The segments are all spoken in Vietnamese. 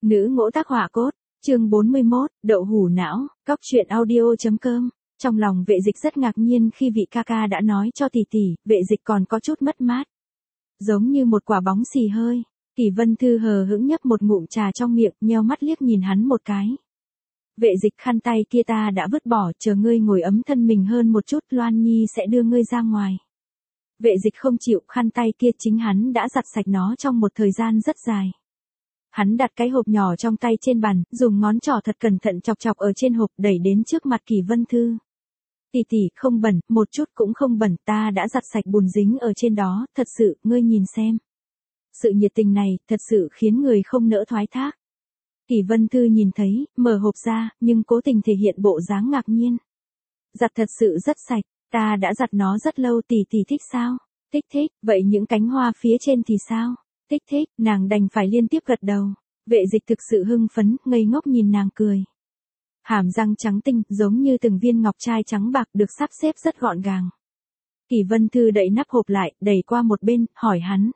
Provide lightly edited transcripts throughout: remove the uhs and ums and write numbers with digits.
Nữ ngỗ tác họa cốt, chương 41, đậu hủ não, cóc truyện audio.com. Trong lòng Vệ Dịch rất ngạc nhiên khi vị ca ca đã nói cho tỷ tỷ, Vệ Dịch còn có chút mất mát. Giống như một quả bóng xì hơi, Kỷ Vân Thư hờ hững nhấp một ngụm trà trong miệng, nheo mắt liếc nhìn hắn một cái. Vệ Dịch, khăn tay kia ta đã vứt bỏ, chờ ngươi ngồi ấm thân mình hơn một chút, Loan Nhi sẽ đưa ngươi ra ngoài. Vệ Dịch không chịu, khăn tay kia chính hắn đã giặt sạch nó trong một thời gian rất dài. Hắn đặt cái hộp nhỏ trong tay trên bàn, dùng ngón trỏ thật cẩn thận chọc chọc ở trên hộp, đẩy đến trước mặt Kỷ Vân Thư. Tỷ tỷ, không bẩn, một chút cũng không bẩn, ta đã giặt sạch bùn dính ở trên đó, thật sự, ngươi nhìn xem. Sự nhiệt tình này, thật sự khiến người không nỡ thoái thác. Kỷ Vân Thư nhìn thấy, mở hộp ra, nhưng cố tình thể hiện bộ dáng ngạc nhiên. Giặt thật sự rất sạch, ta đã giặt nó rất lâu, tỷ tỷ thích sao? Thích, vậy những cánh hoa phía trên thì sao? Thích, nàng đành phải liên tiếp gật đầu. Vệ Dịch thực sự hưng phấn, ngây ngốc nhìn nàng cười. Hàm răng trắng tinh, giống như từng viên ngọc trai trắng bạc được sắp xếp rất gọn gàng. Kỷ Vân Thư đậy nắp hộp lại, đẩy qua một bên, hỏi hắn.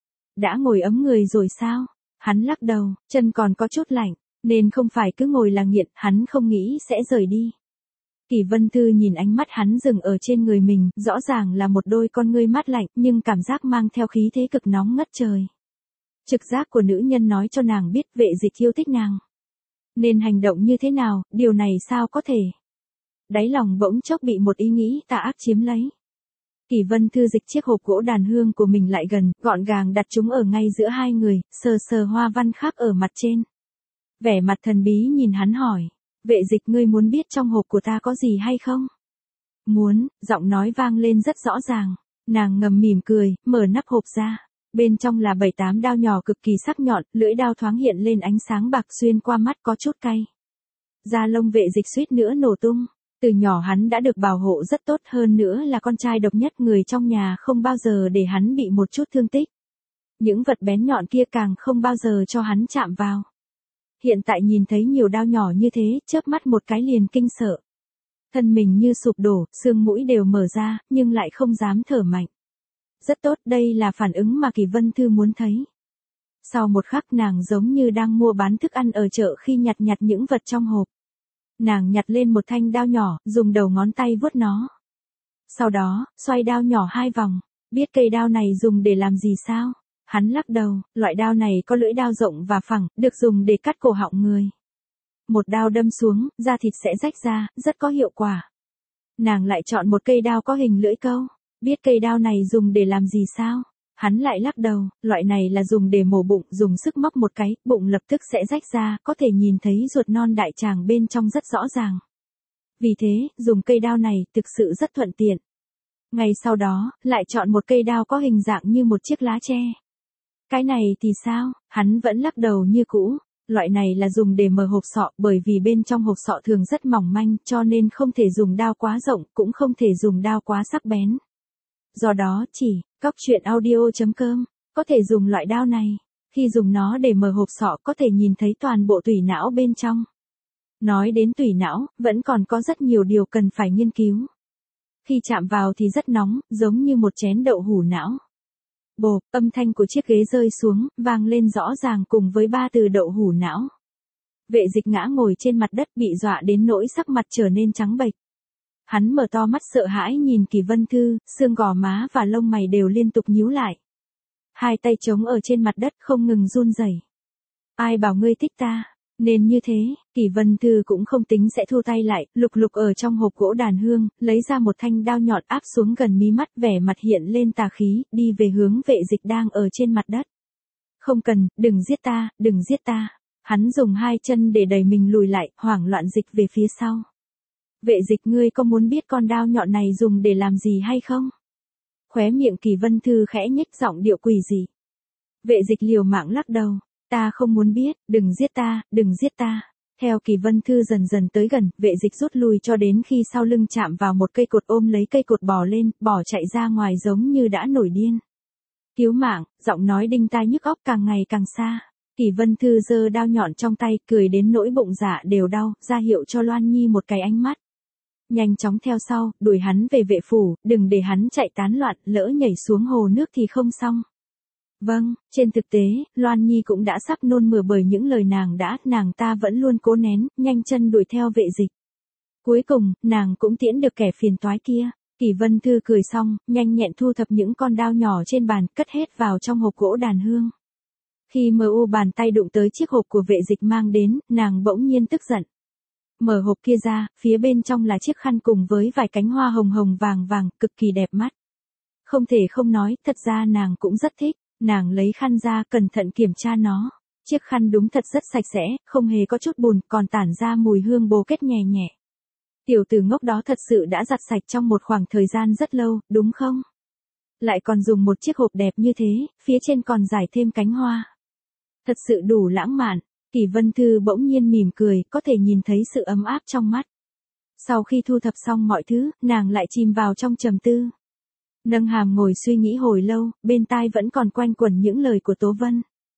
Đã ngồi ấm người rồi sao? Hắn lắc đầu, chân còn có chút lạnh, nên không phải cứ ngồi là nghiện, hắn không nghĩ sẽ rời đi. Kỷ Vân Thư nhìn ánh mắt hắn dừng ở trên người mình, rõ ràng là một đôi con ngươi mát lạnh, nhưng cảm giác mang theo khí thế cực nóng ngất trời. Trực giác của nữ nhân nói cho nàng biết Vệ Dịch yêu thích nàng. Nên hành động như thế nào, điều này sao có thể? Đáy lòng bỗng chốc bị một ý nghĩ tà ác chiếm lấy. Kỷ Vân Thư dịch chiếc hộp gỗ đàn hương của mình lại gần, gọn gàng đặt chúng ở ngay giữa hai người, sờ hoa văn khắc ở mặt trên. Vẻ mặt thần bí nhìn hắn hỏi, Vệ Dịch, ngươi muốn biết trong hộp của ta có gì hay không? Muốn, giọng nói vang lên rất rõ ràng. Nàng ngầm mỉm cười, mở nắp hộp ra. Bên trong là 7-8 đao nhỏ cực kỳ sắc nhọn, lưỡi đao thoáng hiện lên ánh sáng bạc xuyên qua mắt có chút cay. Da lông Vệ Dịch suýt nữa nổ tung. Từ nhỏ hắn đã được bảo hộ rất tốt, hơn nữa là con trai độc nhất, người trong nhà không bao giờ để hắn bị một chút thương tích. Những vật bén nhọn kia càng không bao giờ cho hắn chạm vào. Hiện tại nhìn thấy nhiều đao nhỏ như thế, chớp mắt một cái liền kinh sợ. Thân mình như sụp đổ, xương mũi đều mở ra, nhưng lại không dám thở mạnh. Rất tốt, đây là phản ứng mà Kỷ Vân Thư muốn thấy. Sau một khắc nàng giống như đang mua bán thức ăn ở chợ khi nhặt những vật trong hộp. Nàng nhặt lên một thanh đao nhỏ, dùng đầu ngón tay vuốt nó. Sau đó, xoay đao nhỏ 2 vòng. Biết cây đao này dùng để làm gì sao? Hắn lắc đầu, loại đao này có lưỡi đao rộng và phẳng, được dùng để cắt cổ họng người. Một đao đâm xuống, da thịt sẽ rách ra, rất có hiệu quả. Nàng lại chọn một cây đao có hình lưỡi câu. Biết cây đao này dùng để làm gì sao? Hắn lại lắc đầu, loại này là dùng để mổ bụng, dùng sức móc một cái, bụng lập tức sẽ rách ra, có thể nhìn thấy ruột non đại tràng bên trong rất rõ ràng. Vì thế, dùng cây đao này thực sự rất thuận tiện. Ngày sau đó, lại chọn một cây đao có hình dạng như một chiếc lá tre. Cái này thì sao? Hắn vẫn lắc đầu như cũ. Loại này là dùng để mở hộp sọ, bởi vì bên trong hộp sọ thường rất mỏng manh, cho nên không thể dùng đao quá rộng, cũng không thể dùng đao quá sắc bén. Do đó, chỉ, cóc truyện audio.com, có thể dùng loại đao này. Khi dùng nó để mở hộp sọ có thể nhìn thấy toàn bộ tủy não bên trong. Nói đến tủy não, vẫn còn có rất nhiều điều cần phải nghiên cứu. Khi chạm vào thì rất nóng, giống như một chén đậu hủ não. Bộp, âm thanh của chiếc ghế rơi xuống, vang lên rõ ràng cùng với 3 từ đậu hủ não. Vệ Dịch ngã ngồi trên mặt đất bị dọa đến nỗi sắc mặt trở nên trắng bệch. Hắn mở to mắt sợ hãi nhìn Kỷ Vân Thư, xương gò má và lông mày đều liên tục nhíu lại. Hai tay trống ở trên mặt đất không ngừng run rẩy. Ai bảo ngươi thích ta? Nên như thế, Kỷ Vân Thư cũng không tính sẽ thu tay lại, lục ở trong hộp gỗ đàn hương, lấy ra một thanh đao nhọn áp xuống gần mí mắt, vẻ mặt hiện lên tà khí, đi về hướng Vệ Dịch đang ở trên mặt đất. Không cần, đừng giết ta. Hắn dùng 2 chân để đẩy mình lùi lại, hoảng loạn dịch về phía sau. Vệ Dịch, ngươi có muốn biết con đao nhọn này dùng để làm gì hay không? Khóe miệng Kỷ Vân Thư khẽ nhếch, giọng điệu quỷ dị. Vệ Dịch liều mạng lắc đầu, ta không muốn biết, đừng giết ta. Theo Kỷ Vân Thư dần dần tới gần, Vệ Dịch rút lui cho đến khi sau lưng chạm vào một cây cột, ôm lấy cây cột bò lên, bỏ chạy ra ngoài giống như đã nổi điên. Cứu mạng, giọng nói đinh tai nhức óc càng ngày càng xa. Kỷ Vân Thư giơ đao nhọn trong tay, cười đến nỗi bụng dạ đều đau, ra hiệu cho Loan Nhi một cái ánh mắt. Nhanh chóng theo sau, đuổi hắn về vệ phủ, đừng để hắn chạy tán loạn, lỡ nhảy xuống hồ nước thì không xong. Vâng, trên thực tế, Loan Nhi cũng đã sắp nôn mửa bởi những lời nàng ta vẫn luôn cố nén, nhanh chân đuổi theo vệ dịch. Cuối cùng, nàng cũng tiễn được kẻ phiền toái kia. Kỷ Vân Thư cười xong, nhanh nhẹn thu thập những con dao nhỏ trên bàn, cất hết vào trong hộp gỗ đàn hương. Khi bàn tay đụng tới chiếc hộp của vệ dịch mang đến, nàng bỗng nhiên tức giận. Mở hộp kia ra, phía bên trong là chiếc khăn cùng với vài cánh hoa hồng hồng vàng vàng, cực kỳ đẹp mắt. Không thể không nói, thật ra nàng cũng rất thích. Nàng lấy khăn ra cẩn thận kiểm tra nó. Chiếc khăn đúng thật rất sạch sẽ, không hề có chút bùn, còn tản ra mùi hương bồ kết nhẹ nhẹ. Tiểu tử ngốc đó thật sự đã giặt sạch trong một khoảng thời gian rất lâu, đúng không? Lại còn dùng một chiếc hộp đẹp như thế, phía trên còn rải thêm cánh hoa. Thật sự đủ lãng mạn. Kỷ Vân Thư bỗng nhiên mỉm cười, có thể nhìn thấy sự ấm áp trong mắt. Sau khi thu thập xong mọi thứ, nàng lại chìm vào trong trầm tư. Nâng hàm ngồi suy nghĩ hồi lâu, bên tai vẫn còn quanh quẩn những lời của Tố Vân.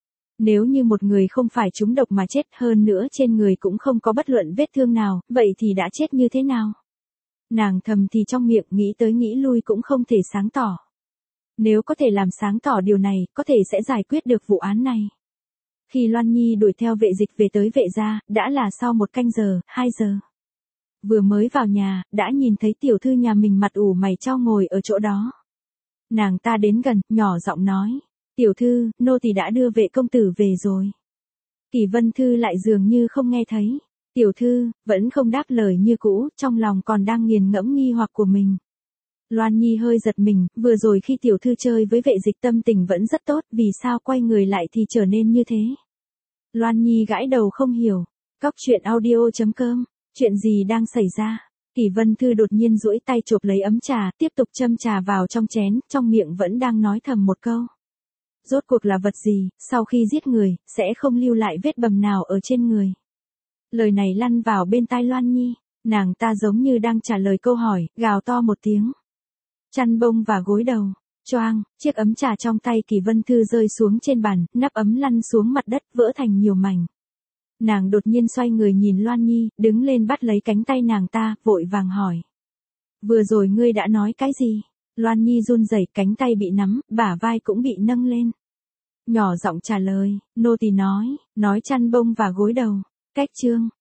Nếu như một người không phải trúng độc mà chết, hơn nữa trên người cũng không có bất luận vết thương nào, vậy thì đã chết như thế nào? Nàng thầm thì trong miệng, nghĩ tới nghĩ lui cũng không thể sáng tỏ. Nếu có thể làm sáng tỏ điều này, có thể sẽ giải quyết được vụ án này. Khi Loan Nhi đuổi theo vệ dịch về tới vệ gia, đã là sau 1 canh giờ, 2 giờ. Vừa mới vào nhà, đã nhìn thấy tiểu thư nhà mình mặt ủ mày chau ngồi ở chỗ đó. Nàng ta đến gần, nhỏ giọng nói. Tiểu thư, nô tỳ đã đưa vệ công tử về rồi. Kỷ Vân Thư lại dường như không nghe thấy. Tiểu thư, vẫn không đáp lời như cũ, trong lòng còn đang nghiền ngẫm nghi hoặc của mình. Loan Nhi hơi giật mình, vừa rồi khi tiểu thư chơi với vệ dịch tâm tình vẫn rất tốt, vì sao quay người lại thì trở nên như thế? Loan Nhi gãi đầu không hiểu. Cóc truyện audio.com, chuyện gì đang xảy ra? Kỷ Vân Thư đột nhiên duỗi tay chộp lấy ấm trà, tiếp tục châm trà vào trong chén, trong miệng vẫn đang nói thầm một câu. Rốt cuộc là vật gì, sau khi giết người, sẽ không lưu lại vết bầm nào ở trên người. Lời này lăn vào bên tai Loan Nhi, nàng ta giống như đang trả lời câu hỏi, gào to một tiếng. Chăn bông và gối đầu, choang, chiếc ấm trà trong tay Kỷ Vân Thư rơi xuống trên bàn, nắp ấm lăn xuống mặt đất, vỡ thành nhiều mảnh. Nàng đột nhiên xoay người nhìn Loan Nhi, đứng lên bắt lấy cánh tay nàng ta, vội vàng hỏi. Vừa rồi ngươi đã nói cái gì? Loan Nhi run rẩy, cánh tay bị nắm, bả vai cũng bị nâng lên. Nhỏ giọng trả lời, nô tỳ nói chăn bông và gối đầu. Cách chương.